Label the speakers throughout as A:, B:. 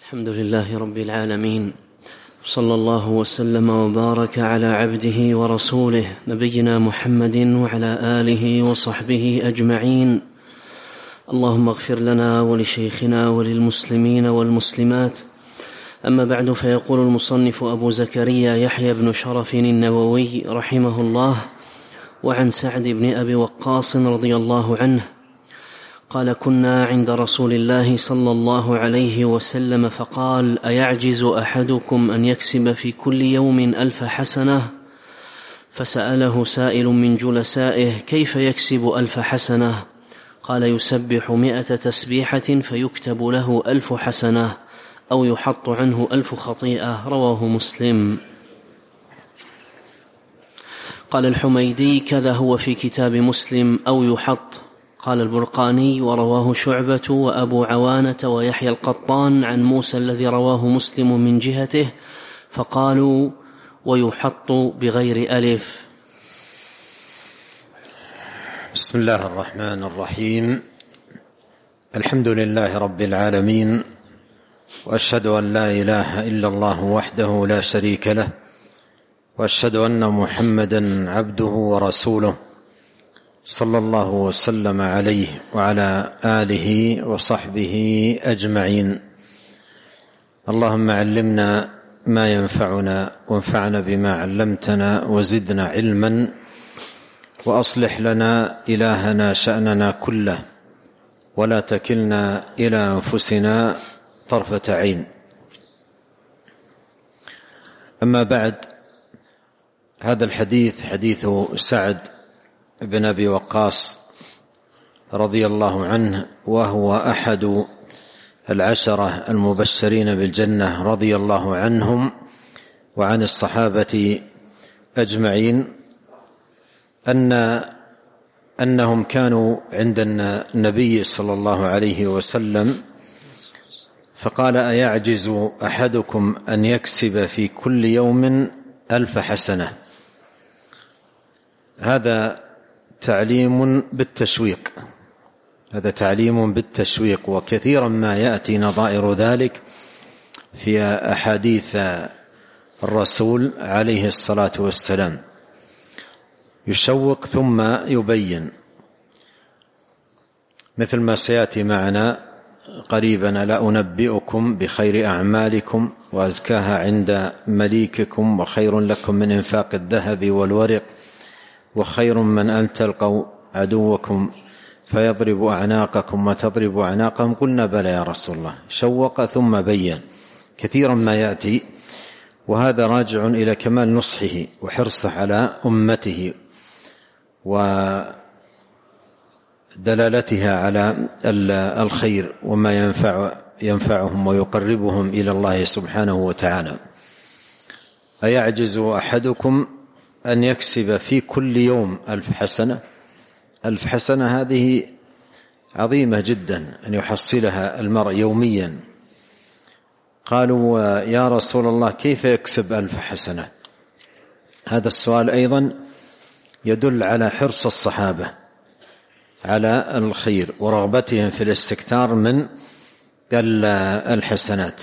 A: الحمد لله رب العالمين، صلى الله وسلم وبارك على عبده ورسوله نبينا محمد وعلى آله وصحبه أجمعين. اللهم اغفر لنا ولشيخنا وللمسلمين والمسلمات. أما بعد، فيقول المصنف أبو زكريا يحيى بن شرف النووي رحمه الله: وعن سعد بن أبي وقاص رضي الله عنه قال: كنا عند رسول الله صلى الله عليه وسلم فقال: أيعجز أحدكم أن يكسب في كل يوم 1000 حسنة؟ فسأله سائل من جلسائه: كيف يكسب 1000 حسنة؟ قال: يسبح 100 تسبيحة فيكتب له 1000 حسنة، أو يحط عنه 1000 خطيئة. رواه مسلم. قال الحميدي: كذا هو في كتاب مسلم، أو يحط. قال البرقاني: ورواه شعبة وأبو عوانة ويحيى القطان عن موسى الذي رواه مسلم من جهته، فقالوا: ويحط بغير ألف.
B: بسم الله الرحمن الرحيم. الحمد لله رب العالمين، وأشهد أن لا إله إلا الله وحده لا شريك له، وأشهد أن محمدا عبده ورسوله، صلى الله وسلم عليه وعلى آله وصحبه أجمعين. اللهم علمنا ما ينفعنا، وانفعنا بما علمتنا، وزدنا علما، وأصلح لنا إلهنا شأننا كله، ولا تكلنا إلى أنفسنا طرفة عين. أما بعد، هذا الحديث حديث سعد بن أبي وقاص رضي الله عنه، وهو أحد 10 المبشرين بالجنة رضي الله عنهم وعن الصحابة أجمعين، أنهم كانوا عند النبي صلى الله عليه وسلم فقال: أيعجز أحدكم أن يكسب في كل يوم 1000 حسنة؟ هذا تعليم بالتشويق، وكثيرا ما يأتي نظائر ذلك في أحاديث الرسول عليه الصلاة والسلام، يشوق ثم يبين، مثل ما سيأتي معنا قريبا: ألا أنبئكم بخير أعمالكم وأزكاها عند مليككم، وخير لكم من إنفاق الذهب والورق، وخير من أن تلقوا عدوكم فيضرب أعناقكم وتضرب أعناقهم. قلنا: بلى يا رسول الله. شوق ثم بين، كثيرا ما يأتي، وهذا راجع إلى كمال نصحه وحرصه على أمته ودلالتها على الخير وما ينفعهم ويقربهم إلى الله سبحانه وتعالى. أيعجز أحدكم أن يكسب في كل يوم 1000 حسنة؟ 1000 حسنة هذه عظيمة جدا أن يحصلها المرء يوميا. قالوا: يا رسول الله، كيف يكسب 1000 حسنة؟ هذا السؤال أيضا يدل على حرص الصحابة على الخير ورغبتهم في الاستكثار من الحسنات،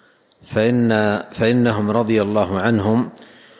B: فإنهم رضي الله عنهم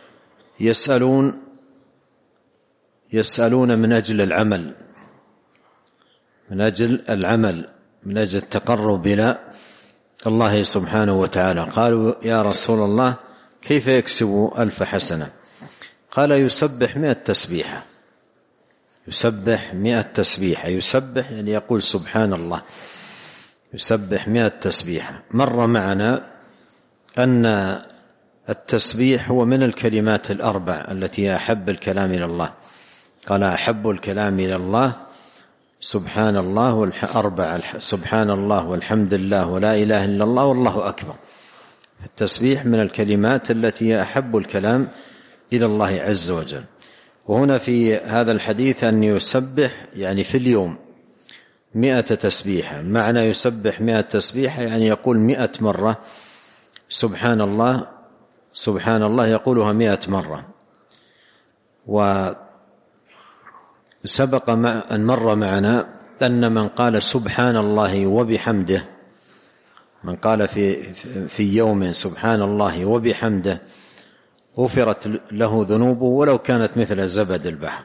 B: يسألون من أجل العمل، من أجل التقرب إلى الله سبحانه وتعالى. قالوا: يا رسول الله، كيف يكسب 1000 حسنة؟ قال: يسبح 100 تسبيحة. يسبح 100 تسبيحة، يسبح يعني يقول سبحان الله، يسبح 100 تسبيحة. مر معنا أن التسبيح هو من الكلمات الأربع التي أحب الكلام إلى الله. قال: أحب الكلام إلى الله سبحان الله سبحان الله والحمد لله ولا إله إلا الله والله أكبر. التسبيح من الكلمات التي أحب الكلام إلى الله عز وجل. وهنا في هذا الحديث أن يسبح يعني في اليوم 100 تسبيحة. معنى يسبح 100 تسبيحة يعني يقول 100 مرة سبحان الله سبحان الله، يقولها 100 مرة. وسبق أن مر معنا أن من قال سبحان الله وبحمده من قال في يوم سبحان الله وبحمده غفرت له ذنوبه ولو كانت مثل زبد البحر.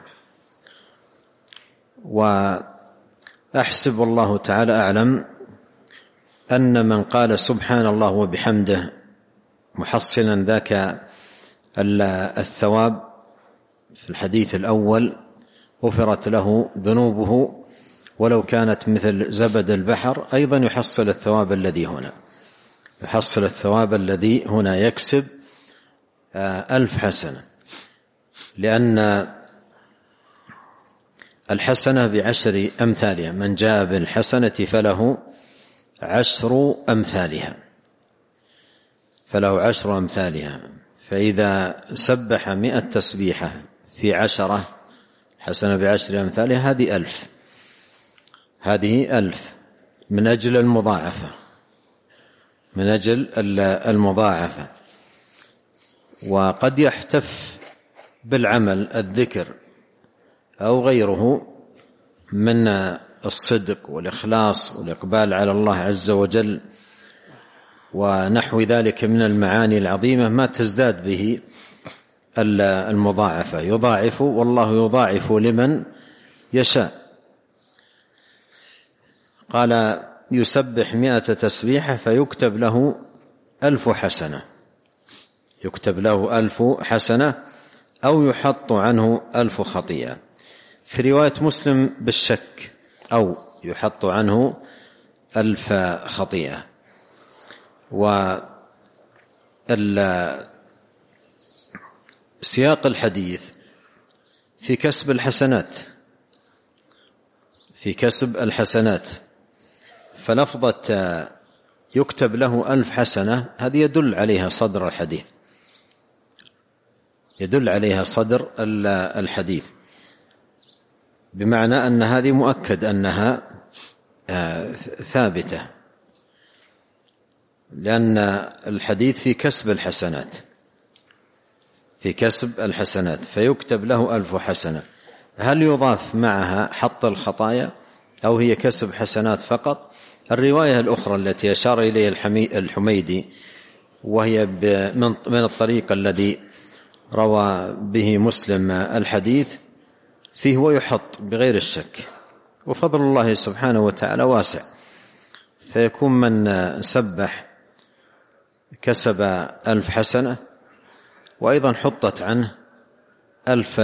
B: وأحسب الله تعالى أعلم أن من قال سبحان الله وبحمده محصلا ذاك الثواب في الحديث الأول غفرت له ذنوبه ولو كانت مثل زبد البحر، أيضا يحصل الثواب الذي هنا يكسب 1000 حسنة، لأن الحسنة ب10 أمثالها، من جاء بالحسنة فله 10 أمثالها. فإذا سبح 100 تسبيحة في 10 حسنة ب10 أمثالها، هذه 1000 من أجل المضاعفة. وقد يحتف بالعمل الذكر أو غيره من الصدق والإخلاص والإقبال على الله عز وجل ونحو ذلك من المعاني العظيمة ما تزداد به المضاعفة، يضاعف والله يضاعف لمن يشاء. قال يسبح 100 تسبيحة فيكتب له 1000 حسنة، أو يحط عنه 1000 خطيئة. في رواية مسلم بالشك أو يحط عنه 1000 خطيئة. سياق الحديث في كسب الحسنات، فلفظة يكتب له 1000 حسنة هذه يدل عليها صدر الحديث، بمعنى أن هذه مؤكد أنها ثابتة، لأن الحديث في كسب الحسنات فيكتب له 1000 حسنة. هل يضاف معها حط الخطايا أو هي كسب حسنات فقط؟ الرواية الأخرى التي أشار إليها الحميدي وهي من الطريق الذي روى به مسلم الحديث فيه ويحط بغير الشك، وفضل الله سبحانه وتعالى واسع، فيكون من سبح كسب 1000 حسنة، وأيضا حطت عنه 1000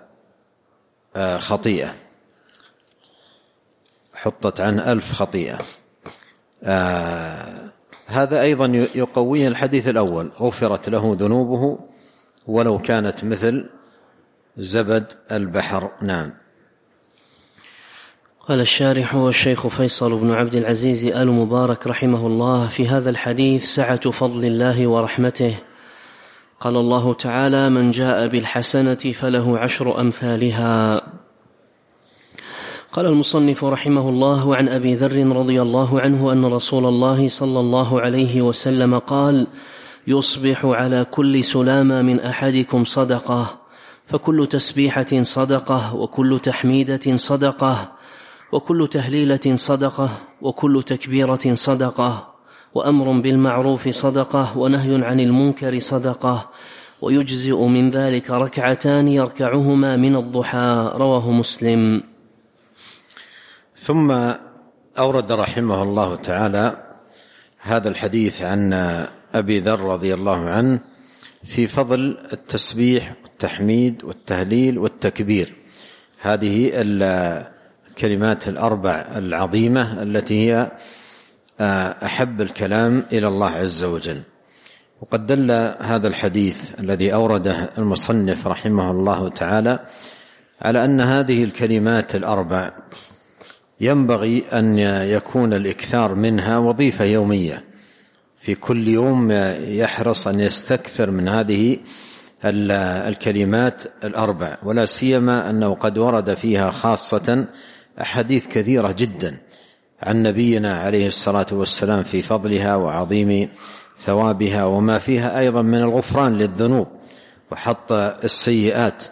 B: خطيئة. هذا أيضا يقويه الحديث الأول، غفرت له ذنوبه ولو كانت مثل زبد البحر. نعم.
A: قال الشارح والشيخ فيصل بن عبد العزيز آل مبارك رحمه الله: في هذا الحديث سعة فضل الله ورحمته. قال الله تعالى: من جاء بالحسنة فله 10 أمثالها. قال المصنف رحمه الله: عن أبي ذر رضي الله عنه أن رسول الله صلى الله عليه وسلم قال: يصبح على كل سلامة من أحدكم صدقة، فكل تسبيحة صدقة، وكل تحميدة صدقة، وكل تهليلة صدقة، وكل تكبيرة صدقة، وأمر بالمعروف صدقة، ونهي عن المنكر صدقة، ويجزئ من ذلك 2 يركعهما من الضحى. رواه مسلم.
B: ثم أورد رحمه الله تعالى هذا الحديث عن أبي ذر رضي الله عنه في فضل التسبيح والتحميد والتهليل والتكبير، هذه الكلمات الأربع العظيمة التي هي أحب الكلام إلى الله عز وجل. وقد دل هذا الحديث الذي أورده المصنف رحمه الله تعالى على أن هذه الكلمات الأربع ينبغي أن يكون الإكثار منها وظيفة يومية، في كل يوم يحرص أن يستكثر من هذه الكلمات الأربع، ولا سيما أنه قد ورد فيها خاصة أحاديث كثيرة جدا عن نبينا عليه الصلاة والسلام في فضلها وعظيم ثوابها، وما فيها أيضا من الغفران للذنوب وحط السيئات.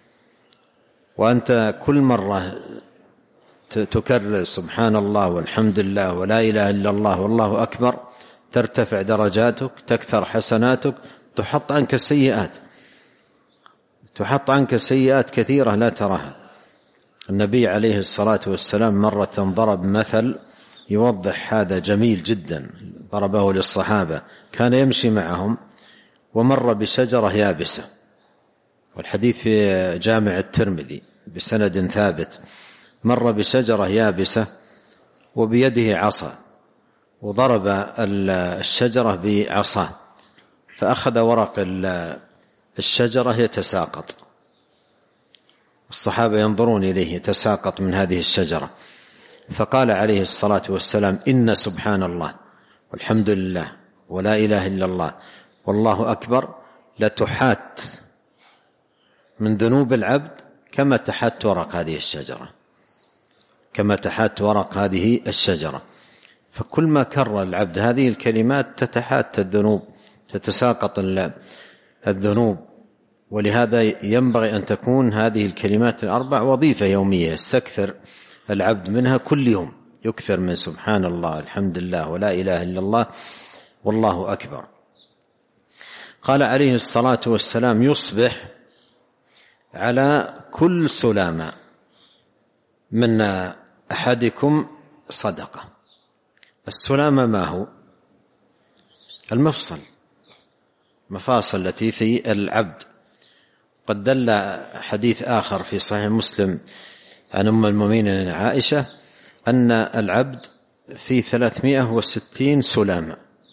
B: وأنت كل مرة تكرر سبحان الله والحمد لله ولا إله إلا الله والله أكبر، ترتفع درجاتك، تكثر حسناتك، تحط عنك سيئات، تحط عنك سيئات كثيرة لا تراها. النبي عليه الصلاة والسلام مرة ضرب مثل يوضح هذا جميل جدا، ضربه للصحابة، كان يمشي معهم ومر بشجرة يابسة، والحديث في جامع الترمذي بسند ثابت، مر بشجرة يابسة وبيده عصا، وضرب الشجرة بعصاه، فأخذ ورق الشجرة يتساقط، الصحابة ينظرون إليه يتساقط من هذه الشجرة، فقال عليه الصلاة والسلام: إن سبحان الله والحمد لله ولا إله إلا الله والله أكبر لتحات من ذنوب العبد كما تحات ورق هذه الشجرة، كما تحات ورق هذه الشجرة. فكل ما كرر العبد هذه الكلمات تتحات الذنوب، تتساقط الذنوب. ولهذا ينبغي أن تكون هذه الكلمات الأربع وظيفة يومية يستكثر العبد منها كل يوم، يكثر من سبحان الله الحمد لله ولا إله إلا الله والله أكبر. قال عليه الصلاة والسلام: يصبح على كل سلامة من أحدكم صدقة. السلامة ما هو؟ المفصل، مفاصل التي في العبد. قد دل حديث آخر في صحيح مسلم عن أم المؤمنين عائشة أن العبد في 360 سلامة،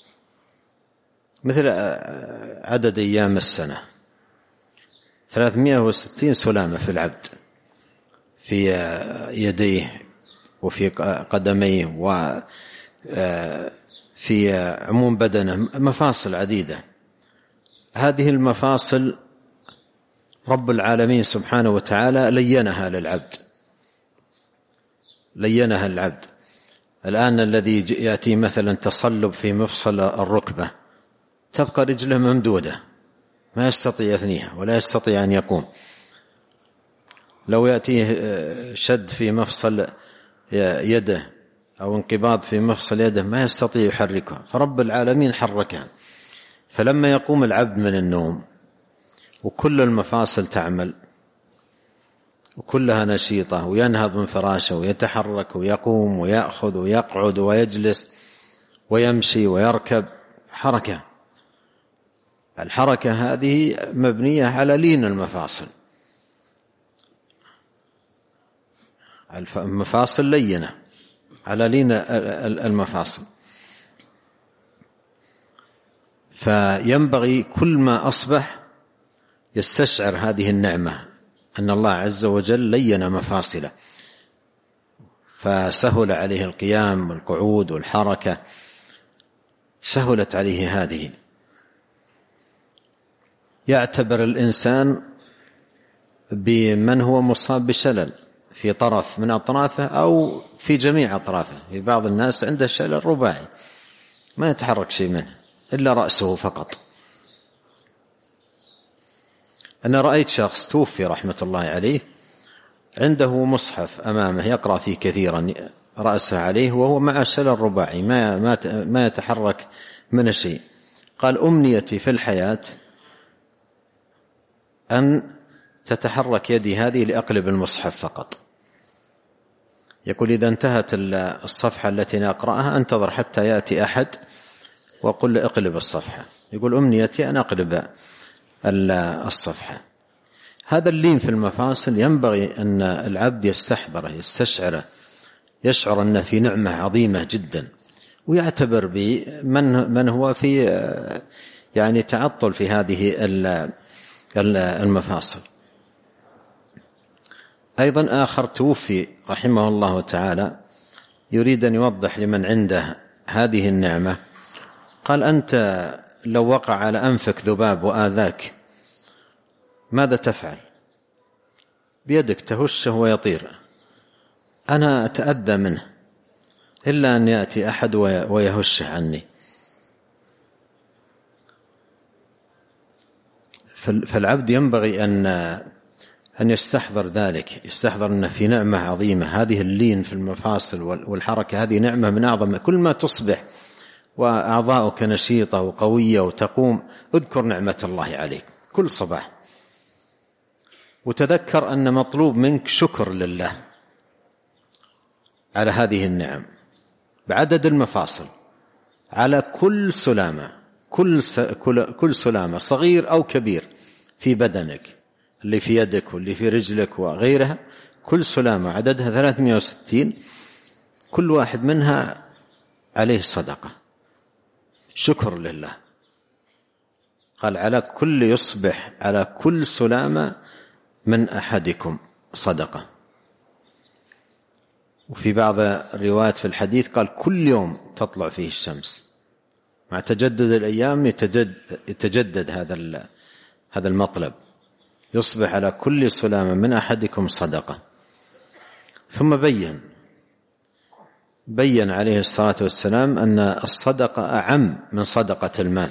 B: مثل عدد أيام السنة، 360 سلامة في العبد، في يديه وفي قدميه وفي عموم بدنه، مفاصل عديدة. هذه المفاصل رب العالمين سبحانه وتعالى لينها للعبد، لينها العبد. الآن الذي يأتي مثلا تصلب في مفصل الركبة، تبقى رجله ممدودة ما يستطيع يثنيها ولا يستطيع أن يقوم. لو يأتيه شد في مفصل يده أو انقباض في مفصل يده ما يستطيع يحركها، فرب العالمين حركها. فلما يقوم العبد من النوم وكل المفاصل تعمل وكلها نشيطة، وينهض من فراشه ويتحرك ويقوم ويأخذ ويقعد ويجلس ويمشي ويركب، حركة. الحركة هذه مبنية على لين المفاصل، المفاصل لينة على لين المفاصل. فينبغي كل ما أصبح يستشعر هذه النعمة أن الله عز وجل لين مفاصله، فسهل عليه القيام والقعود والحركة، سهلت عليه هذه. يعتبر الإنسان بمن هو مصاب بشلل في طرف من أطرافه أو في جميع أطرافه. في بعض الناس عنده شلل رباعي ما يتحرك شيء منه إلا رأسه فقط. أنا رأيت شخص توفي رحمة الله عليه عنده مصحف أمامه يقرأ فيه كثيرا، رأسه عليه وهو مع شلل رباعي ما يتحرك من شيء. قال: أمنيتي في الحياة أن تتحرك يدي هذه لأقلب المصحف فقط. يقول: إذا انتهت الصفحة التي نقرأها أنتظر حتى يأتي أحد وأقول له اقلب الصفحة. يقول: أمنيتي أن أقلب الصفحة. هذا اللين في المفاصل ينبغي أن العبد يستحضره يستشعره، يشعر أنه في نعمة عظيمة جدا، ويعتبر بمن هو في يعني تعطل في هذه المفاصل. أيضا آخر توفي رحمه الله تعالى يريد أن يوضح لمن عنده هذه النعمة. قال: أنت لو وقع على أنفك ذباب وآذاك ماذا تفعل؟ بيدك تهشه ويطير. أنا أتأذى منه إلا أن يأتي أحد ويهشه عني. فالعبد ينبغي أن يستحضر ذلك، يستحضر أنه في نعمة عظيمة. هذه اللين في المفاصل والحركة هذه نعمة من أعظم. كل ما تصبح وأعضاؤك نشيطة وقوية وتقوم، اذكر نعمة الله عليك كل صباح، وتذكر أن مطلوب منك شكر لله على هذه النعم بعدد المفاصل، على كل سلامة، كل سلامة صغير أو كبير في بدنك، اللي في يدك واللي في رجلك وغيرها، كل سلامة عددها 360، كل واحد منها عليه صدقة، شكر لله. قال على كل يصبح على كل سلامة من أحدكم صدقة. وفي بعض الروايات في الحديث قال كل يوم تطلع فيه الشمس، مع تجدد الأيام يتجدد هذا المطلب، يصبح على كل سلامة من أحدكم صدقة. ثم بين عليه الصلاة والسلام أن الصدقة أعم من صدقة المال.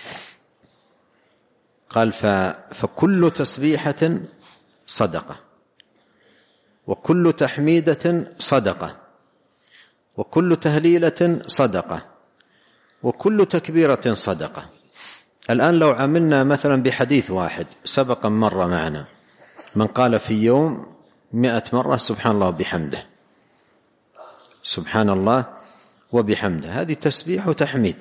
B: قال فكل تسبيحة صدقة، وكل تحميدة صدقة، وكل تهليلة صدقة، وكل تكبيرة صدقة. الآن لو عملنا مثلا بحديث واحد سبق مرة معنا، من قال في يوم 100 مرة سبحان الله وبحمده، سبحان الله وبحمده، هذه تسبيح وتحميد،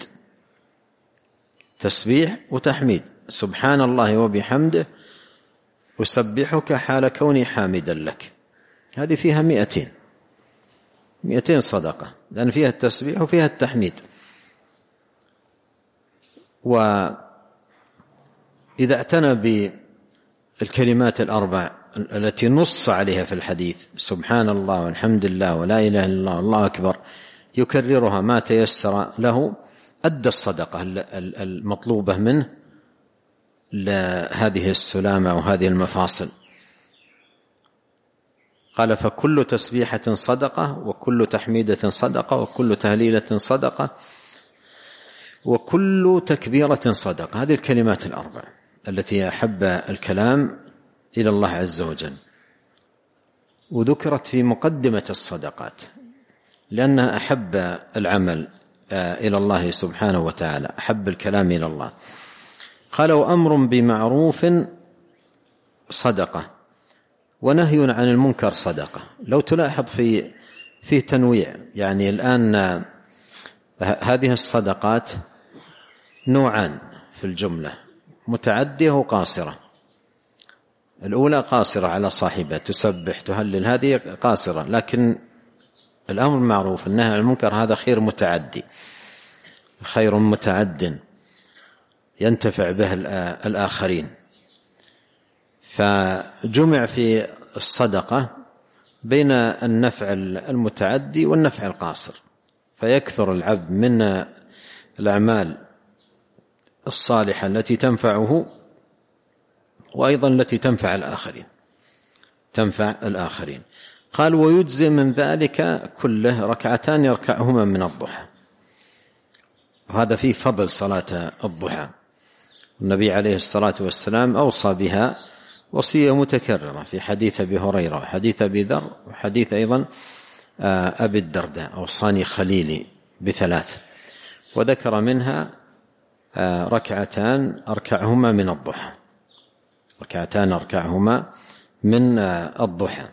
B: تسبيح وتحميد، سبحان الله وبحمده أسبحك حال كوني حامدا لك، هذه فيها 200 صدقة، لأن فيها التسبيح وفيها التحميد. وإذا اعتنى بالكلمات الأربع التي نص عليها في الحديث، سبحان الله والحمد لله ولا إله إلا الله الله أكبر، يكررها ما تيسر له، أدى الصدقة المطلوبة منه لهذه السلامة وهذه المفاصل. قال فكل تسبيحة صدقة، وكل تحميدة صدقة، وكل تهليلة صدقة، وكل تكبيرة صدقة. هذه الكلمات الأربع التي أحب الكلام إلى الله عز وجل، وذكرت في مقدمة الصدقات لأنها أحب العمل إلى الله سبحانه وتعالى، أحب الكلام إلى الله. قال وأمر بمعروف صدقة، ونهي عن المنكر صدقة. لو تلاحظ في تنويع، يعني الآن هذه الصدقات نوعان في الجملة، متعدية وقاصرة. الأولى قاصرة على صاحبها، تسبح تهلل، هذه قاصرة. لكن الأمر المعروف النهي عن المنكر هذا خير متعدي، خير متعد ينتفع به الآخرين. فجمع في الصدقة بين النفع المتعدي والنفع القاصر، فيكثر العبد من الأعمال الصالحة التي تنفعه، وأيضا التي تنفع الآخرين. قال ويجزي من ذلك كله ركعتان يركعهما من الضحى. وهذا فيه فضل صلاة الضحى، النبي عليه الصلاة والسلام أوصى بها وصية متكررة في حديث أبي هريرة وحديث أبي ذر وحديث أيضا أبي الدرداء، أوصاني خليلي بثلاث، وذكر منها ركعتان أركعهما من الضحى، ركعتان أركعهما من الضحى.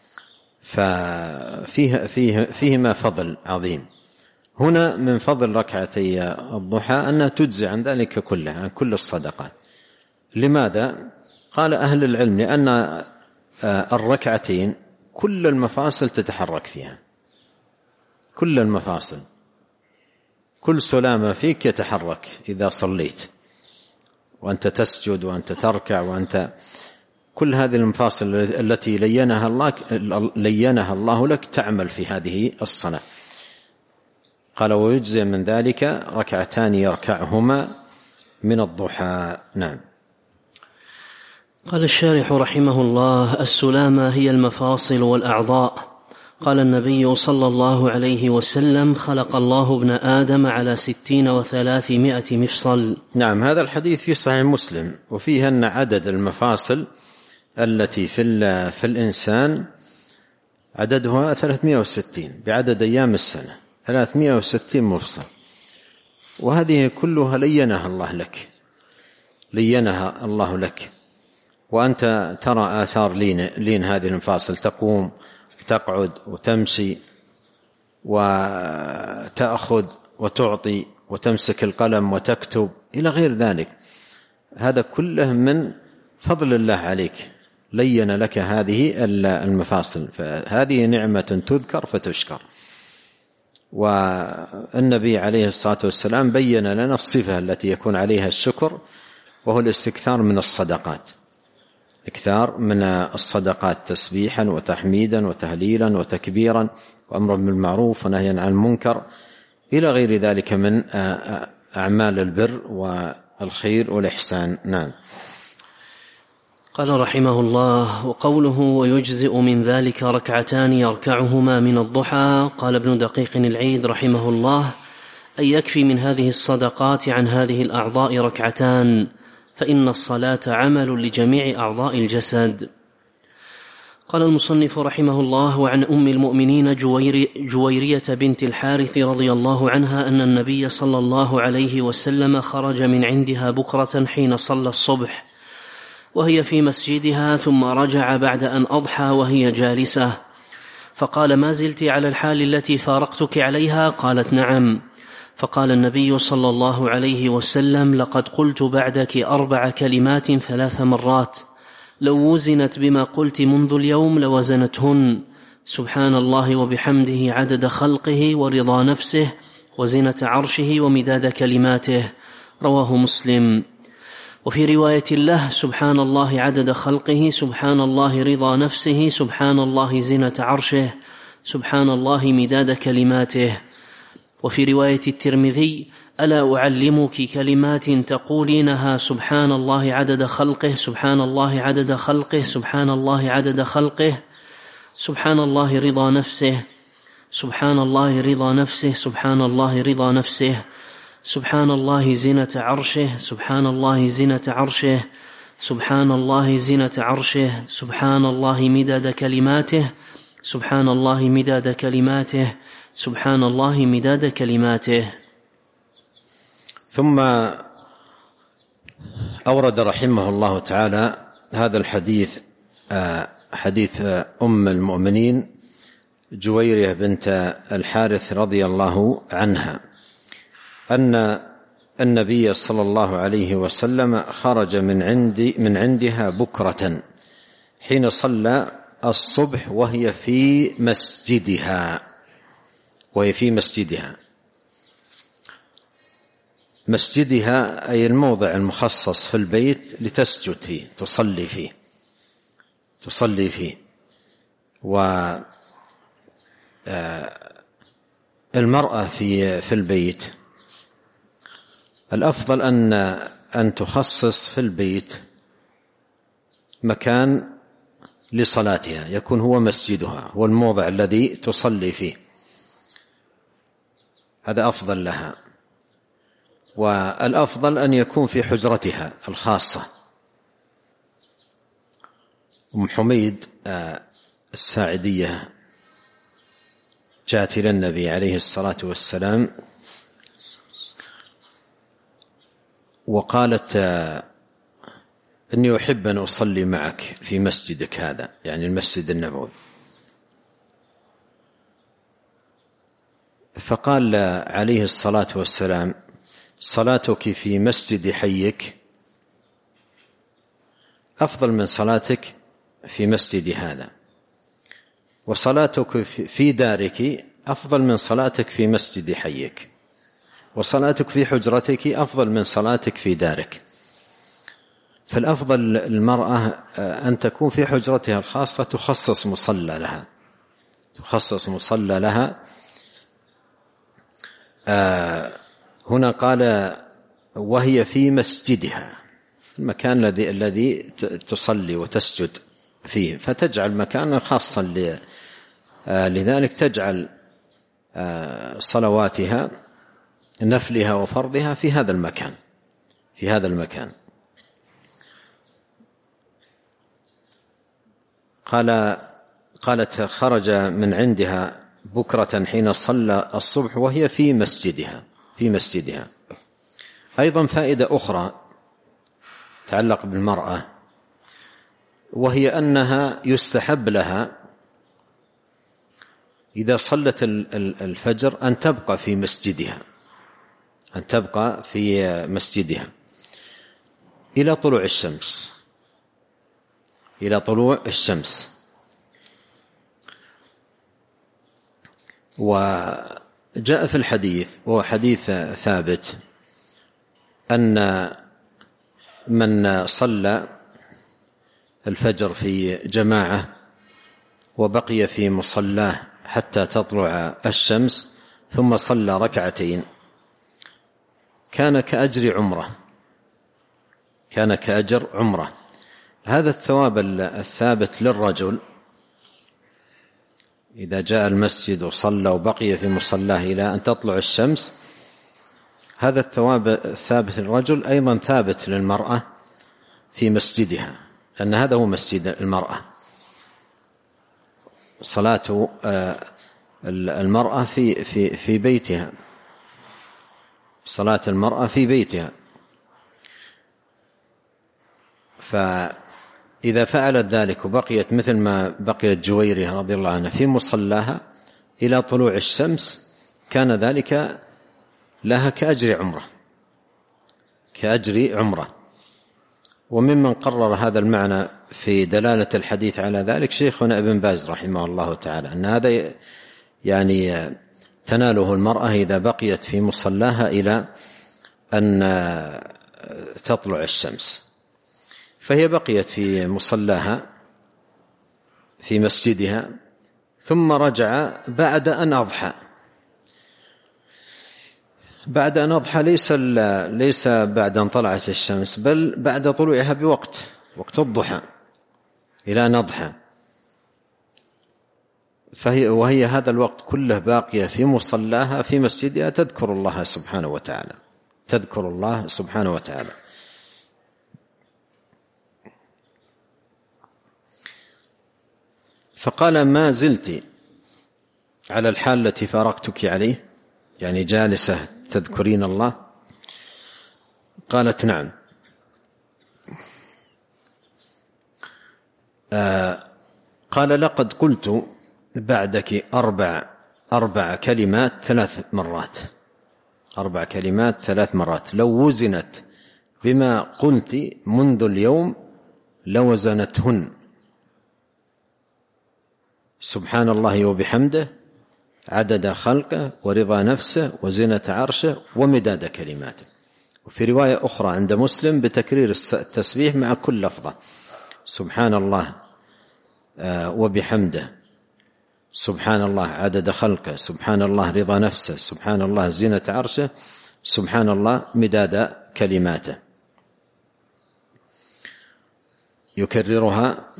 B: فيهما فضل عظيم. هنا من فضل ركعتي الضحى أنها تجزي عن ذلك كله، عن كل الصدقات. لماذا؟ قال أهل العلم لأن الركعتين كل المفاصل تتحرك فيها، كل المفاصل، كل سلامة فيك يتحرك إذا صليت، وأنت تسجد وأنت تركع، وأنت كل هذه المفاصل التي لينها الله لك تعمل في هذه الصلاة. قال ويجزي من ذلك ركعتان يركعهما من الضحى. نعم.
A: قال الشارح رحمه الله: السلامة هي المفاصل والأعضاء. قال النبي صلى الله عليه وسلم: خلق الله ابن آدم على 60 و300 مفصل.
B: نعم، هذا الحديث في صحيح مسلم، وفيه أن عدد المفاصل التي في الإنسان عددها 360 بعدد أيام السنة، 360 مفصل. وهذه كلها لينها الله لك، وأنت ترى آثار لين هذه المفاصل، تقوم وتقعد وتمشي وتأخذ وتعطي وتمسك القلم وتكتب إلى غير ذلك. هذا كله من فضل الله عليك، لين لك هذه المفاصل، فهذه نعمة تذكر فتشكر. والنبي عليه الصلاة والسلام بين لنا الصفة التي يكون عليها الشكر، وهو الاستكثار من الصدقات، اكثار من الصدقات تسبيحا وتحميدا وتهليلا وتكبيرا وأمرا بالمعروف ونهيا عن المنكر إلى غير ذلك من أعمال البر والخير والإحسان. نعم.
A: قال رحمه الله: وقوله ويجزئ من ذلك ركعتان يركعهما من الضحى. قال ابن دقيق العيد رحمه الله: أن يكفي من هذه الصدقات عن هذه الأعضاء ركعتان، فإن الصلاة عمل لجميع أعضاء الجسد. قال المصنف رحمه الله: وعن أم المؤمنين جويرية بنت الحارث رضي الله عنها أن النبي صلى الله عليه وسلم خرج من عندها بكرة حين صلى الصبح وهي في مسجدها، ثم رجع بعد أن أضحى وهي جالسة، فقال: ما زلت على الحال التي فارقتك عليها؟ قالت: نعم. فقال النبي صلى الله عليه وسلم: لقد قلت بعدك 4 كلمات 3 مرات، لو وزنت بما قلت منذ اليوم لوزنتهن: سبحان الله وبحمده عدد خلقه ورضا نفسه وزنة عرشه ومداد كلماته. رواه مسلم. وفي رواية له: سبحان الله عدد خلقه، سبحان الله رضا نفسه، سبحان الله زنة عرشه، سبحان الله مداد كلماته. وفي رواية الترمذي: ألا أعلمك كلمات تقولينها سبحان الله عدد خلقه، سبحان الله عدد خلقه، سبحان الله عدد خلقه، سبحان الله رضا نفسه، سبحان الله رضا نفسه، سبحان الله رضا نفسه، سبحان الله زنة عرشه، سبحان الله زنة عرشه، سبحان الله زنة عرشه، سبحان الله مداد كلماته، سبحان الله مداد كلماته، سبحان الله مداد كلماته.
B: ثم أورد رحمه الله تعالى هذا الحديث، حديث أم المؤمنين جويرية بنت الحارث رضي الله عنها أن النبي صلى الله عليه وسلم خرج من عندها بكرة حين صلى الصبح وهي في مسجدها. مسجدها أي الموضع المخصص في البيت لتسجد فيه، تصلي فيه. والمرأة في البيت الأفضل أن تخصص في البيت مكان لصلاتها، يكون هو مسجدها، هو الموضع الذي تصلي فيه، هذا أفضل لها. والأفضل أن يكون في حجرتها الخاصة. أم حميد الساعدية جاءت إلى النبي عليه الصلاة والسلام وقالت: إني أحب أن أصلي معك في مسجدك هذا، يعني المسجد النبوي. فقال عليه الصلاة والسلام: صلاتك في مسجد حيك أفضل من صلاتك في مسجد هذا، وصلاتك في دارك أفضل من صلاتك في مسجد حيك، وصلاتك في حجرتك أفضل من صلاتك في دارك. فالأفضل المرأة أن تكون في حجرتها الخاصة، تخصص مصلى لها. هنا قال وهي في مسجدها، المكان الذي تصلي وتسجد فيه، فتجعل مكانا خاصا لذلك، تجعل صلواتها نفلها وفرضها في هذا المكان. قالت: خرج من عندها بكرة حين صلى الصبح وهي في مسجدها، في مسجدها. أيضا فائدة أخرى تتعلق بالمرأة، وهي أنها يستحب لها إذا صلت الفجر أن تبقى في مسجدها، أن تبقى في مسجدها إلى طلوع الشمس، إلى طلوع الشمس. وجاء في الحديث، وهو حديث ثابت، أن من صلى الفجر في جماعة وبقي في مصلاه حتى تطلع الشمس ثم صلى ركعتين كان كأجر عمره، كان كأجر عمره. هذا الثواب الثابت للرجل إذا جاء المسجد وصلى وبقي في مصلاه إلى أن تطلع الشمس، هذا الثواب الثابت للرجل أيضا ثابت للمرأة في مسجدها، لأن هذا هو مسجد المرأة. صلاة المرأة في بيتها، صلاة المرأة في بيتها. فإذا فعلت ذلك وبقيت مثل ما بقيت جويرية رضي الله عنها في مصلاها إلى طلوع الشمس، كان ذلك لها كأجر عمره، كأجر عمره. وممن قرر هذا المعنى في دلالة الحديث على ذلك شيخنا ابن باز رحمه الله تعالى، أن هذا يعني تناله المرأة إذا بقيت في مصلاها إلى أن تطلع الشمس. فهي بقيت في مصلاها في مسجدها ثم رجع بعد أن أضحى. بعد أن أضحى ليس بعد أن طلعت الشمس، بل بعد طلوعها بوقت، وقت الضحى إلى أن أضحى. وهي هذا الوقت كله باقية في مصلاها في مسجدها تذكر الله سبحانه وتعالى، تذكر الله سبحانه وتعالى. فقال: ما زلت على الحال التي فارقتك عليه، يعني جالسة تذكرين الله؟ قالت: نعم. قال: لقد قلت بعدك أربع كلمات 3 مرات، 4 كلمات 3 مرات، لو وزنت بما قلت منذ اليوم لوزنتهن: سبحان الله وبحمده، عدد خلقه، ورضا نفسه، وزنة عرشه، ومداد كلماته. وفي رواية أخرى عند مسلم بتكرير التسبيح مع كل لفظة: سبحان الله وبحمده، سبحان الله عدد خلقه، سبحان الله رضا نفسه، سبحان الله زينة عرشه، سبحان الله مداد كلماته. يكررها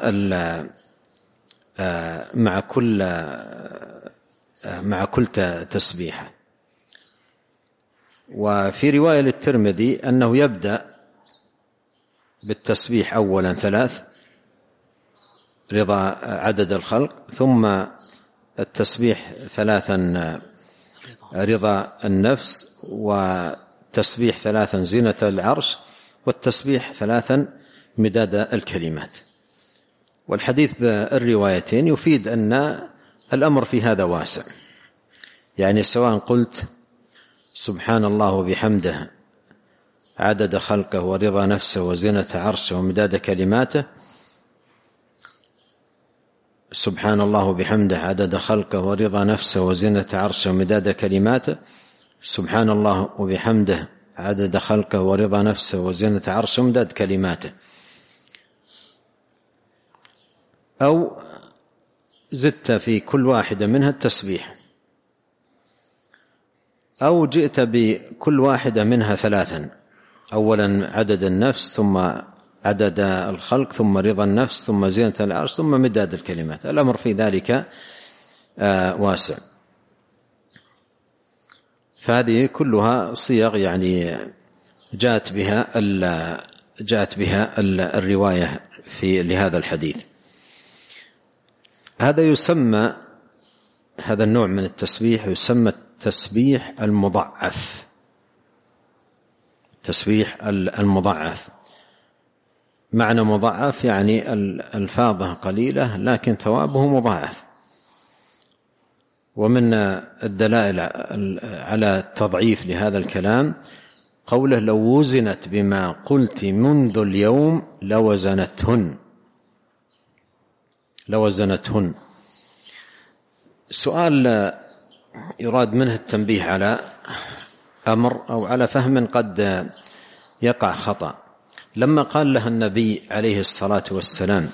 B: مع كل تسبيحة. وفي رواية للترمذي أنه يبدأ بالتسبيح أولا 3 رضا عدد الخلق، ثم التسبيح 3 رضا النفس، وتسبيح 3 زينة العرش، والتسبيح 3 مداد الكلمات. والحديث بالروايتين يفيد أن الأمر في هذا واسع، يعني سواء قلت سبحان الله وبحمده عدد خلقه ورضا نفسه وزينة عرشه ومداد كلماته، سبحان الله وبحمده عدد خلقه ورضا نفسه وزينة عرشه ومداد كلماته، سبحان الله وبحمده عدد خلقه ورضا نفسه وزينة عرشه ومداد كلماته. أو زدت في كل واحدة منها التسبيح، أو جئت بكل واحدة منها 3: أولا عدد النفس، ثم عدد الخلق، ثم رضا النفس، ثم زينة العرش، ثم مداد الكلمات. الأمر في ذلك واسع. فهذه كلها صيغ يعني جاءت بها الرواية لهذا الحديث. هذا النوع من التسبيح يسمى تسبيح المضعف. تسبيح المضعف معنى مضعف يعني ألفاظه قليلة لكن ثوابه مضاعف. ومن الدلائل على التضعيف لهذا الكلام قوله لو وزنت بما قلت منذ اليوم لوزنتهن. سؤال يراد منه التنبيه على أمر أو على فهم قد يقع خطأ. لما قال لها النبي عليه الصلاة والسلام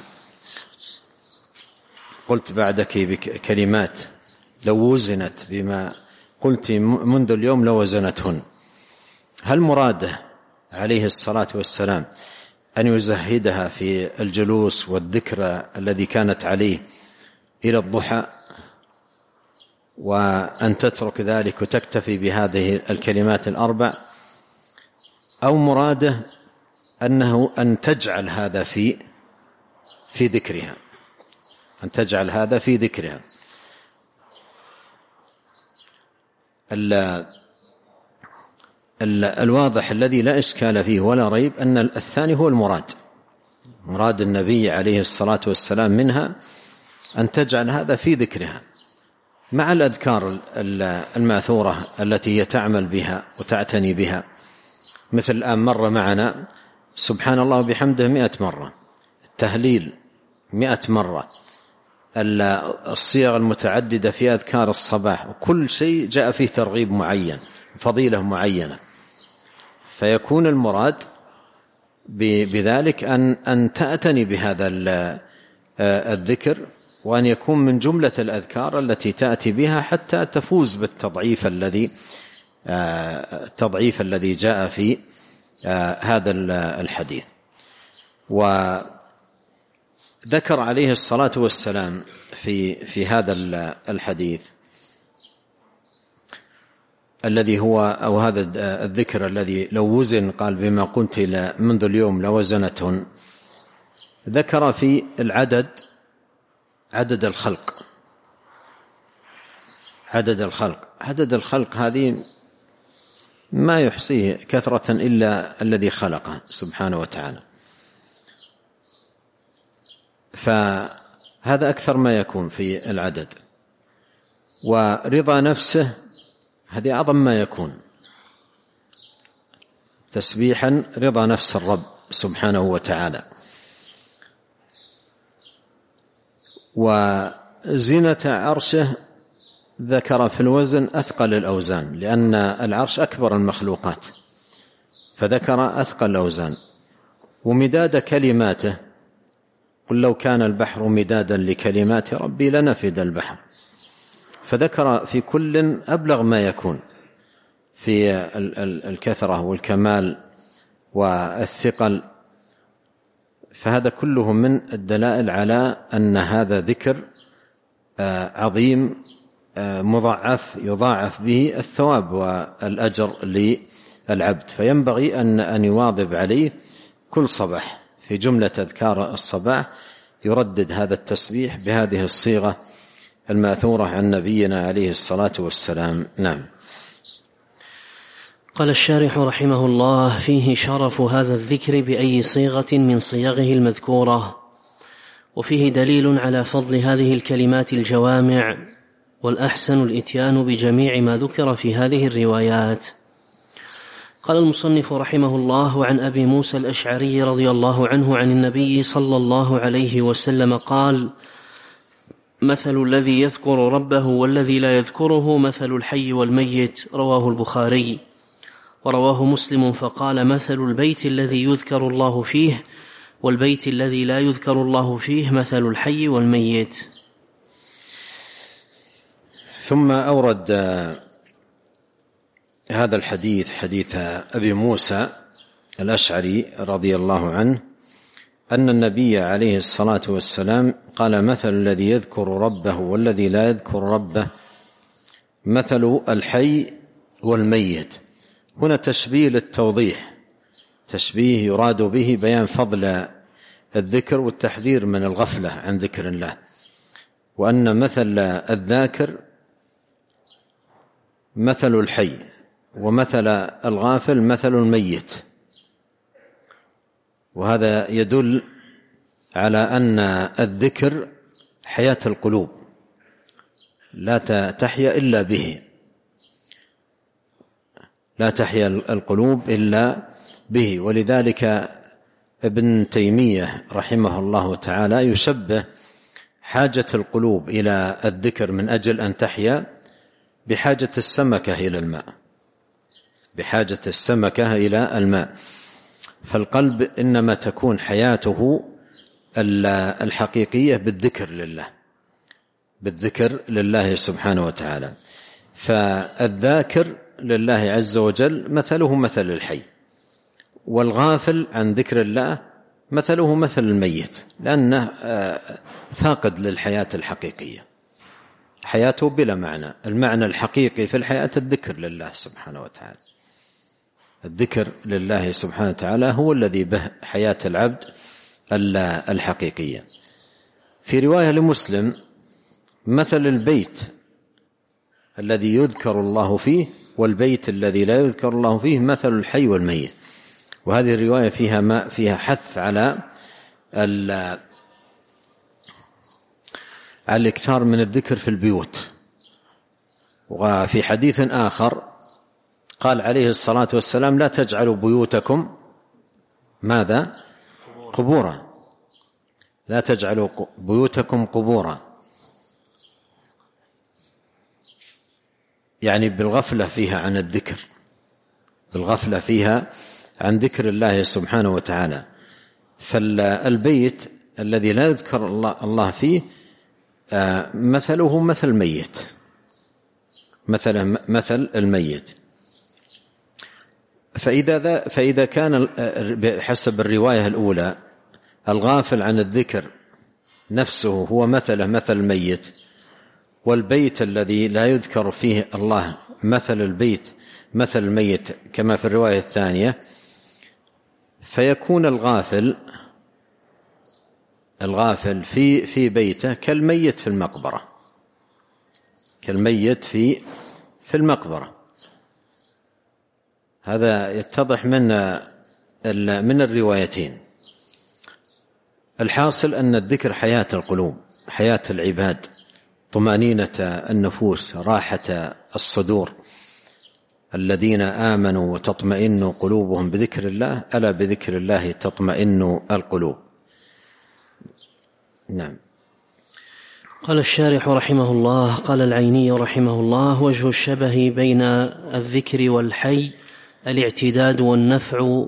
B: قلت بعدك بكلمات لو وزنت بما قلت منذ اليوم لوزنتهن، هل مراده عليه الصلاة والسلام أن يزهدها في الجلوس والذكر الذي كانت عليه إلى الضحى وأن تترك ذلك وتكتفي بهذه الكلمات الأربع، أو مراده أن تجعل هذا في ذكرها، أن تجعل هذا في ذكرها؟ الواضح الذي لا إشكال فيه ولا ريب أن الثاني هو مراد النبي عليه الصلاة والسلام منها أن تجعل هذا في ذكرها مع الأذكار الماثورة التي هي تعمل بها وتعتني بها، مثل الآن مر معنا سبحان الله وبحمده 100 مرة، التهليل 100 مرة، الصيغ المتعددة في أذكار الصباح، وكل شيء جاء فيه ترغيب معين، فضيلة معينة. فيكون المراد بذلك أن تأتني بهذا الذكر، وأن يكون من جملة الأذكار التي تأتي بها حتى تفوز بالتضعيف الذي جاء في هذا الحديث. وذكر عليه الصلاة والسلام في هذا الحديث الذي هو أو هذا الذكر الذي لو وزن قال بما قلت منذ اليوم لوزنتهن، ذكر في العدد عدد الخلق هذه ما يحصيه كثرة إلا الذي خلقه سبحانه وتعالى، فهذا أكثر ما يكون في العدد. ورضا نفسه هذه أعظم ما يكون، تسبيحا رضا نفس الرب سبحانه وتعالى. وزنة عرشه ذكر في الوزن أثقل الأوزان، لأن العرش أكبر المخلوقات، فذكر أثقل الأوزان. ومداد كلماته قل لو كان البحر مدادا لكلمات ربي لنفد البحر، فذكر في كل أبلغ ما يكون في الكثرة والكمال والثقل. فهذا كله من الدلائل على أن هذا ذكر عظيم مضاعف يضاعف به الثواب والأجر للعبد، فينبغي أن يواظب عليه كل صباح في جملة أذكار الصباح يردد هذا التسبيح بهذه الصيغة الماثورة عن نبينا عليه الصلاة والسلام. نعم.
A: قال الشارح رحمه الله: فيه شرف هذا الذكر بأي صيغة من صيغه المذكورة، وفيه دليل على فضل هذه الكلمات الجوامع، والأحسن الإتيان بجميع ما ذكر في هذه الروايات. قال المصنف رحمه الله: عن أبي موسى الأشعري رضي الله عنه عن النبي صلى الله عليه وسلم قال: مثل الذي يذكر ربه والذي لا يذكره مثل الحي والميت، رواه البخاري. ورواه مسلم فقال: مثل البيت الذي يذكر الله فيه والبيت الذي لا يذكر الله فيه مثل الحي والميت.
B: ثم أورد هذا الحديث، حديث أبي موسى الأشعري رضي الله عنه، أن النبي عليه الصلاة والسلام قال: مثل الذي يذكر ربه والذي لا يذكر ربه مثل الحي والميت. هنا تشبيه للتوضيح، تشبيه يراد به بيان فضل الذكر والتحذير من الغفلة عن ذكر الله، وأن مثل الذاكر مثل الحي، ومثل الغافل مثل الميت. وهذا يدل على أن الذكر حياة القلوب، لا تحيا إلا به، لا تحيا القلوب إلا به. ولذلك ابن تيمية رحمه الله تعالى يشبه حاجة القلوب إلى الذكر من أجل أن تحيا بحاجة السمكة إلى الماء، بحاجة السمكة إلى الماء. فالقلب إنما تكون حياته الحقيقية بالذكر لله، بالذكر لله سبحانه وتعالى. فالذاكر لله عز وجل مثله مثل الحي، والغافل عن ذكر الله مثله مثل الميت، لأنه فاقد للحياة الحقيقية، حياته بلا معنى. المعنى الحقيقي في الحياة الذكر لله سبحانه وتعالى، الذكر لله سبحانه وتعالى هو الذي به حياة العبد الحقيقية. في رواية لمسلم: مثل البيت الذي يذكر الله فيه والبيت الذي لا يذكر الله فيه مثل الحي والميت. وهذه الرواية فيها حث على الإكثار من الذكر في البيوت. وفي حديث آخر قال عليه الصلاة والسلام: لا تجعلوا بيوتكم ماذا؟ قبورا، لا تجعلوا بيوتكم قبورا، يعني بالغفلة فيها عن الذكر، بالغفلة فيها عن ذكر الله سبحانه وتعالى. فالبيت الذي لا يذكر الله فيه مثله مثل الميت، مثل الميت. فإذا كان حسب الرواية الأولى الغافل عن الذكر نفسه هو مثله مثل الميت، والبيت الذي لا يذكر فيه الله مثل البيت مثل الميت كما في الرواية الثانية، فيكون الغافل في بيته كالميت في المقبرة، كالميت في المقبرة. هذا يتضح من الروايتين. الحاصل أن الذكر حياة القلوب، حياة العباد، طمأنينة النفوس، راحة الصدور. الذين آمنوا وتطمئن قلوبهم بذكر الله، ألا بذكر الله تطمئن القلوب. نعم.
A: قال الشارح رحمه الله: قال العيني رحمه الله: وجه الشبه بين الذكر والحي الاعتداد والنفع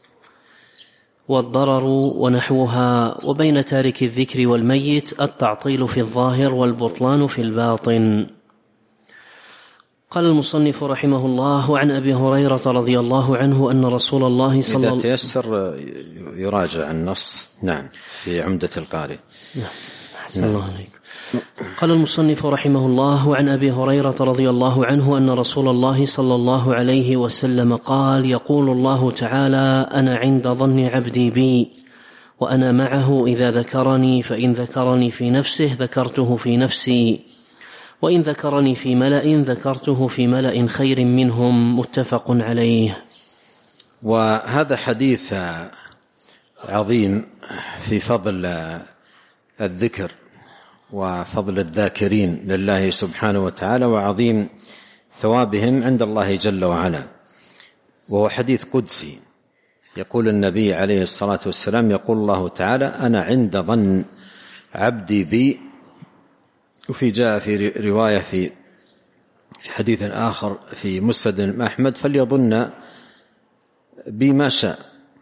A: والضرر ونحوها، وبين تارك الذكر والميت التعطيل في الظاهر والبطلان في الباطن. قال المصنف رحمه الله: وعن أبي هريرة رضي الله عنه أن رسول الله صلى الله عليه وسلم، إذا
B: تيسر يراجع النص. نعم، في عمدة القارئ.
A: أحسن الله عليك. قال المصنف رحمه الله: وعن أبي هريرة رضي الله عنه أن رسول الله صلى الله عليه وسلم قال: يقول الله تعالى: أنا عند ظن عبدي بي وأنا معه إذا ذكرني، فإن ذكرني في نفسه ذكرته في نفسي، وإن ذكرني في ملأ ذكرته في ملأ خير منهم. متفق عليه.
B: وهذا حديث عظيم في فضل الذكر وفضل الذاكرين لله سبحانه وتعالى، وعظيم ثوابهم عند الله جل وعلا. وهو حديث قدسي، يقول النبي عليه الصلاة والسلام: يقول الله تعالى: أنا عند ظن عبدي بي. وفي جاء في رواية في حديث آخر في مسند أحمد: فليظن بي ما شاء،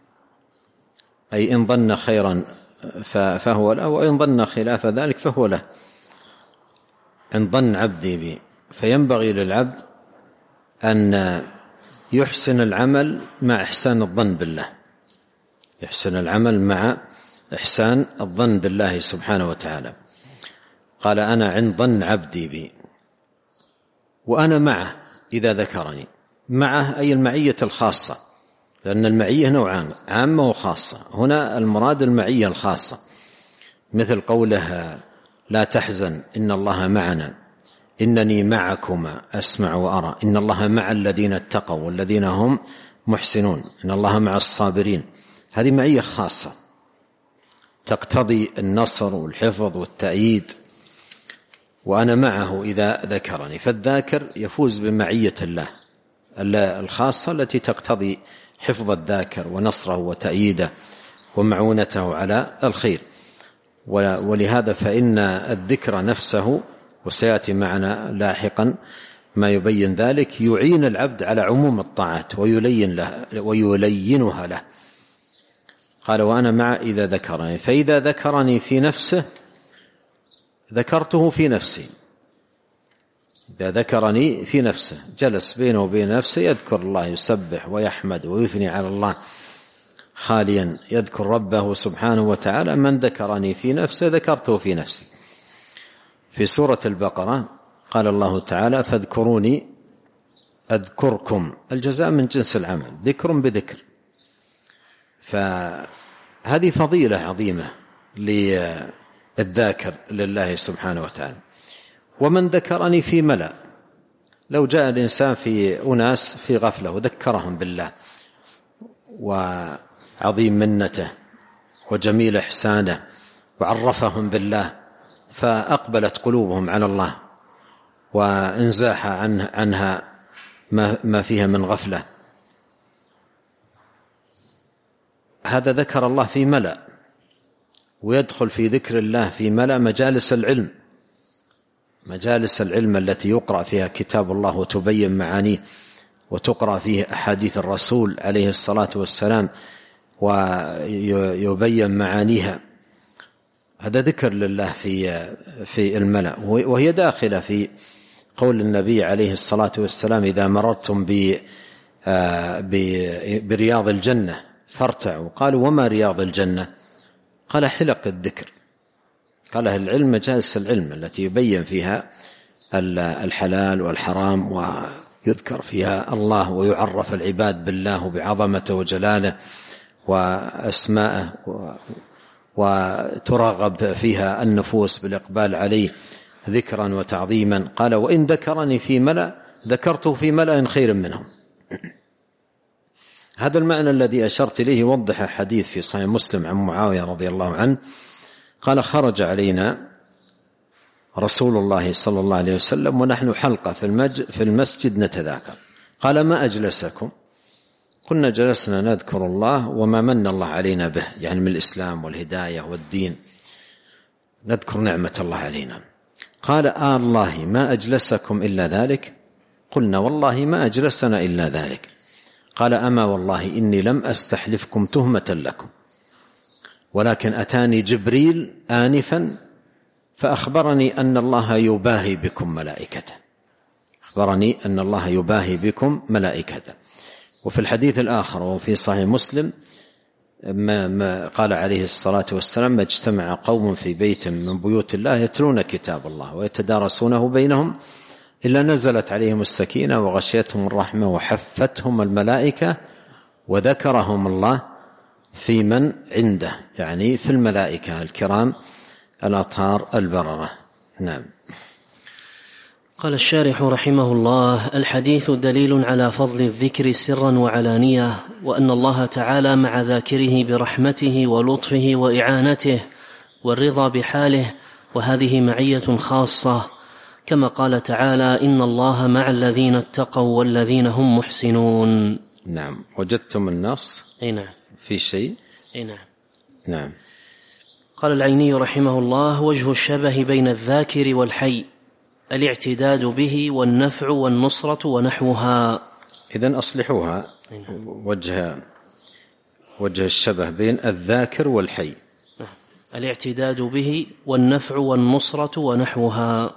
B: أي إن ظن خيرا فهو له، وإن ظن خلاف ذلك فهو له. إن ظن عبدي بي، فينبغي للعبد أن يحسن العمل مع إحسان الظن بالله، يحسن العمل مع إحسان الظن بالله سبحانه وتعالى. قال: أنا عند ظن عبدي بي وأنا معه إذا ذكرني. معه أي المعية الخاصة، لأن المعية نوعان: عامة وخاصة. هنا المراد المعية الخاصة، مثل قوله: لا تحزن إن الله معنا، إنني معكما أسمع وأرى، إن الله مع الذين اتقوا والذين هم محسنون، إن الله مع الصابرين. هذه معية خاصة تقتضي النصر والحفظ والتأييد، وأنا معه إذا ذكرني. فالذاكر يفوز بمعية الله الخاصة التي تقتضي حفظ الذاكر ونصره وتأييده ومعونته على الخير. ولهذا فإن الذكر نفسه، وسيأتي معنا لاحقا ما يبين ذلك، يعين العبد على عموم الطاعات ويلينها له. قال وأنا مع إذا ذكرني، فإذا ذكرني في نفسه ذكرته في نفسي. إذا ذكرني في نفسه، جلس بينه وبين نفسه يذكر الله، يسبح ويحمد ويثني على الله خاليا، يذكر ربه سبحانه وتعالى. من ذكرني في نفسه ذكرته في نفسي. في سورة البقرة قال الله تعالى فاذكروني أذكركم، الجزاء من جنس العمل، ذكر بذكر. فهذه فضيلة عظيمة للذاكر لله سبحانه وتعالى. ومن ذكرني في ملأ، لو جاء الإنسان في أناس في غفلة وذكرهم بالله وعظيم منته وجميل إحسانه وعرفهم بالله، فأقبلت قلوبهم على الله وانزاح عنها ما فيها من غفلة، هذا ذكر الله في ملأ. ويدخل في ذكر الله في ملأ مجالس العلم، مجالس العلم التي يقرأ فيها كتاب الله وتبين معانيه، وتقرأ فيه أحاديث الرسول عليه الصلاة والسلام ويبين معانيها. هذا ذكر لله في الملأ. وهي داخلة في قول النبي عليه الصلاة والسلام إذا مررتم برياض الجنة فارتعوا. قالوا وما رياض الجنة؟ قال حلق الذكر. قال أهل العلم مجالس العلم التي يبين فيها الحلال والحرام، ويذكر فيها الله ويعرف العباد بالله بعظمته وجلاله وأسماءه، وترغب فيها النفوس بالإقبال عليه ذكرا وتعظيما. قال وإن ذكرني في ملأ ذكرته في ملأ خير منهم. هذا المعنى الذي أشرت إليه يوضح حديث في صحيح مسلم عن معاوية رضي الله عنه قال خرج علينا رسول الله صلى الله عليه وسلم ونحن حلقة في المسجد نتذاكر. قال ما أجلسكم؟ قلنا جلسنا نذكر الله وما من الله علينا به، يعني من الإسلام والهداية والدين، نذكر نعمة الله علينا. قال الله ما أجلسكم إلا ذلك؟ قلنا والله ما أجلسنا إلا ذلك. قال أما والله إني لم أستحلفكم تهمة لكم، ولكن أتاني جبريل آنفا فأخبرني أن الله يباهي بكم ملائكته، أخبرني أن الله يباهي بكم ملائكته. وفي الحديث الآخر وفي صحيح مسلم ما قال عليه الصلاة والسلام ما اجتمع قوم في بيت من بيوت الله يتلون كتاب الله ويتدارسونه بينهم إلا نزلت عليهم السكينة وغشيتهم الرحمة وحفتهم الملائكة وذكرهم الله في من عنده، يعني في الملائكة الكرام الأطهار البررة. نعم.
A: قال الشارح رحمه الله الحديث دليل على فضل الذكر سرا وعلانية، وأن الله تعالى مع ذاكره برحمته ولطفه وإعانته والرضا بحاله، وهذه معية خاصة كما قال تعالى إن الله مع الذين اتقوا والذين هم محسنون.
B: نعم. وجدتم النص؟
A: أي نعم.
B: في شيء؟
A: أي نعم.
B: نعم.
A: قال العيني رحمه الله وجه الشبه بين الذاكر والحي الاعتداد به والنفع والنصرة ونحوها.
B: إذن أصلحوها. وجه الشبه بين الذاكر والحي
A: الاعتداد به والنفع والنصرة ونحوها.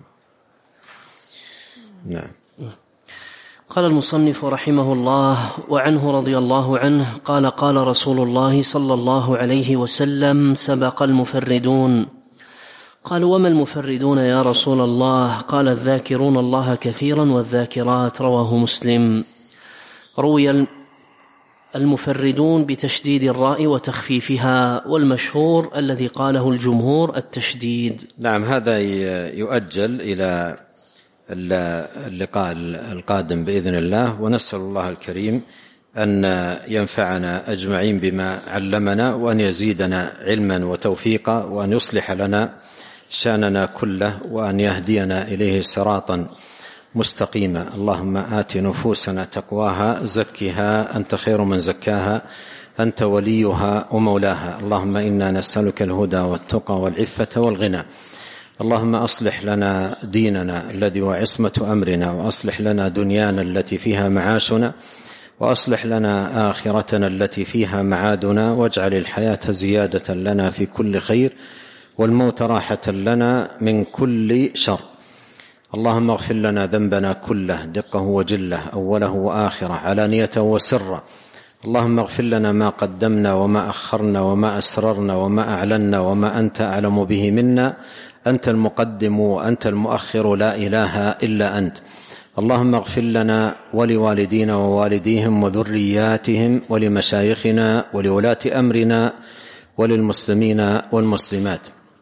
B: نعم.
A: قال المصنف رحمه الله وعنه رضي الله عنه قال قال رسول الله صلى الله عليه وسلم سبق المفردون. قالوا وما المفردون يا رسول الله؟ قال الذاكرون الله كثيرا والذاكرات. رواه مسلم. روي المفردون بتشديد الراء وتخفيفها، والمشهور الذي قاله الجمهور التشديد.
B: نعم. هذا يؤجل إلى اللقاء القادم بإذن الله، ونسأل الله الكريم أن ينفعنا أجمعين بما علمنا، وأن يزيدنا علما وتوفيقا، وأن يصلح لنا شأننا كله، وأن يهدينا إليه صراطا مستقيما. اللهم آت نفوسنا تقواها، زكها أنت خير من زكاها، أنت وليها ومولاها. اللهم إنا نسألك الهدى والتقى والعفة والغنى. اللهم أصلح لنا ديننا الذي هو عصمة أمرنا، وأصلح لنا دنيانا التي فيها معاشنا، وأصلح لنا آخرتنا التي فيها معادنا، واجعل الحياة زيادة لنا في كل خير، والموت راحة لنا من كل شر. اللهم اغفر لنا ذنبنا كله، دقه وجله، أوله وآخره، علانيته وسره. اللهم اغفر لنا ما قدمنا وما أخرنا وما أسررنا وما أعلنا وما أنت أعلم به منا. أنت المقدم وأنت المؤخر، لا إله إلا أنت. اللهم اغفر لنا ولوالدينا ووالديهم وذرياتهم ولمشايخنا ولولاة أمرنا وللمسلمين والمسلمات.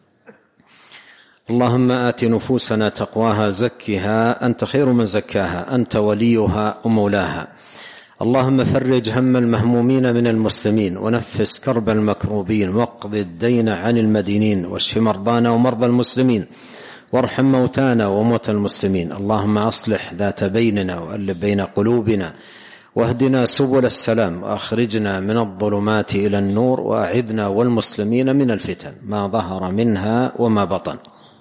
B: اللهم آت نفوسنا تقواها، زكها أنت خير من زكاها، أنت وليها ومولاها. اللهم فرج هم المهمومين من المسلمين، ونفس كرب المكروبين، واقض الدين عن المدينين، واشف مرضانا ومرضى المسلمين، وارحم موتانا وموتى المسلمين. اللهم أصلح ذات بيننا، وألف بين قلوبنا، واهدنا سبل السلام، وأخرجنا من الظلمات إلى النور، وأعذنا والمسلمين من الفتن ما ظهر منها وما بطن.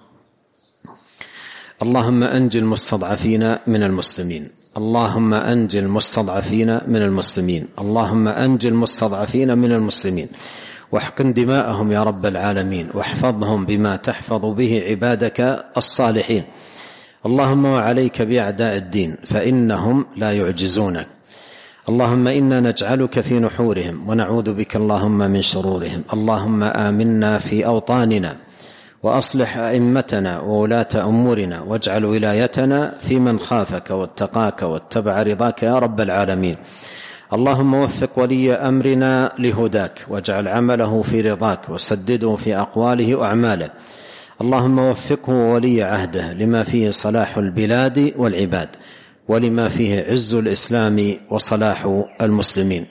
B: اللهم أنج المستضعفين من المسلمين، اللهم أنج المستضعفين من المسلمين، اللهم أنج المستضعفين من المسلمين، واحقن دماءهم يا رب العالمين، واحفظهم بما تحفظ به عبادك الصالحين. اللهم وعليك بأعداء الدين، فإنهم لا يعجزونك. اللهم إنا نجعلك في نحورهم، ونعوذ بك اللهم من شرورهم. اللهم آمنا في أوطاننا، وأصلح أئمتنا وولاة أمورنا، واجعل ولايتنا في من خافك واتقاك واتبع رضاك يا رب العالمين. اللهم وفق ولي أمرنا لهداك، واجعل عمله في رضاك، وسدده في أقواله وأعماله. اللهم وفقه وولي عهده لما فيه صلاح البلاد والعباد، ولما فيه عز الإسلام وصلاح المسلمين.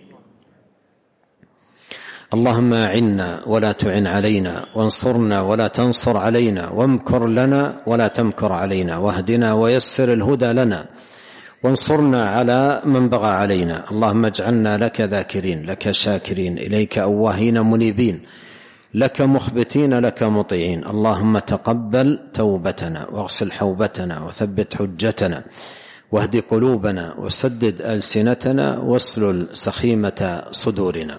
B: اللهم أعنا ولا تعن علينا، وانصرنا ولا تنصر علينا، وامكر لنا ولا تمكر علينا، واهدنا ويسر الهدى لنا، وانصرنا على من بغى علينا. اللهم اجعلنا لك ذاكرين، لك شاكرين، إليك أواهين منيبين، لك مخبتين، لك مطيعين. اللهم تقبل توبتنا، واغسل حوبتنا، وثبت حجتنا، واهد قلوبنا، وسدد ألسنتنا، واسلل سخيمة صدورنا.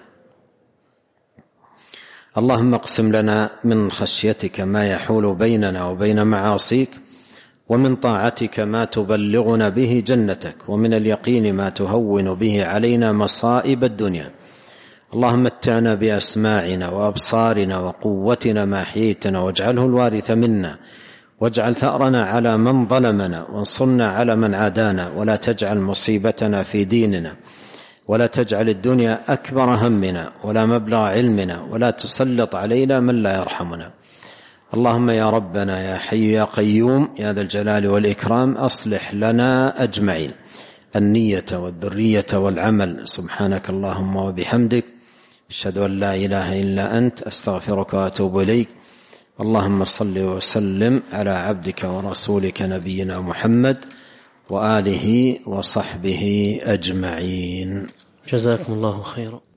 B: اللهم اقسم لنا من خشيتك ما يحول بيننا وبين معاصيك، ومن طاعتك ما تبلغنا به جنتك، ومن اليقين ما تهون به علينا مصائب الدنيا. اللهم متعنا بأسماعنا وأبصارنا وقوتنا ما أحييتنا، واجعله الوارث منا، واجعل ثأرنا على من ظلمنا، وانصرنا على من عادانا، ولا تجعل مصيبتنا في ديننا، ولا تجعل الدنيا أكبر همنا ولا مبلغ علمنا، ولا تسلط علينا من لا يرحمنا. اللهم يا ربنا يا حي يا قيوم يا ذا الجلال والإكرام، أصلح لنا أجمعين النية والذرية والعمل. سبحانك اللهم وبحمدك، أشهد أن لا إله إلا أنت، أستغفرك وأتوب إليك. اللهم صل وسلم على عبدك ورسولك نبينا محمد وآله وصحبه أجمعين.
A: جزاكم الله خيرا.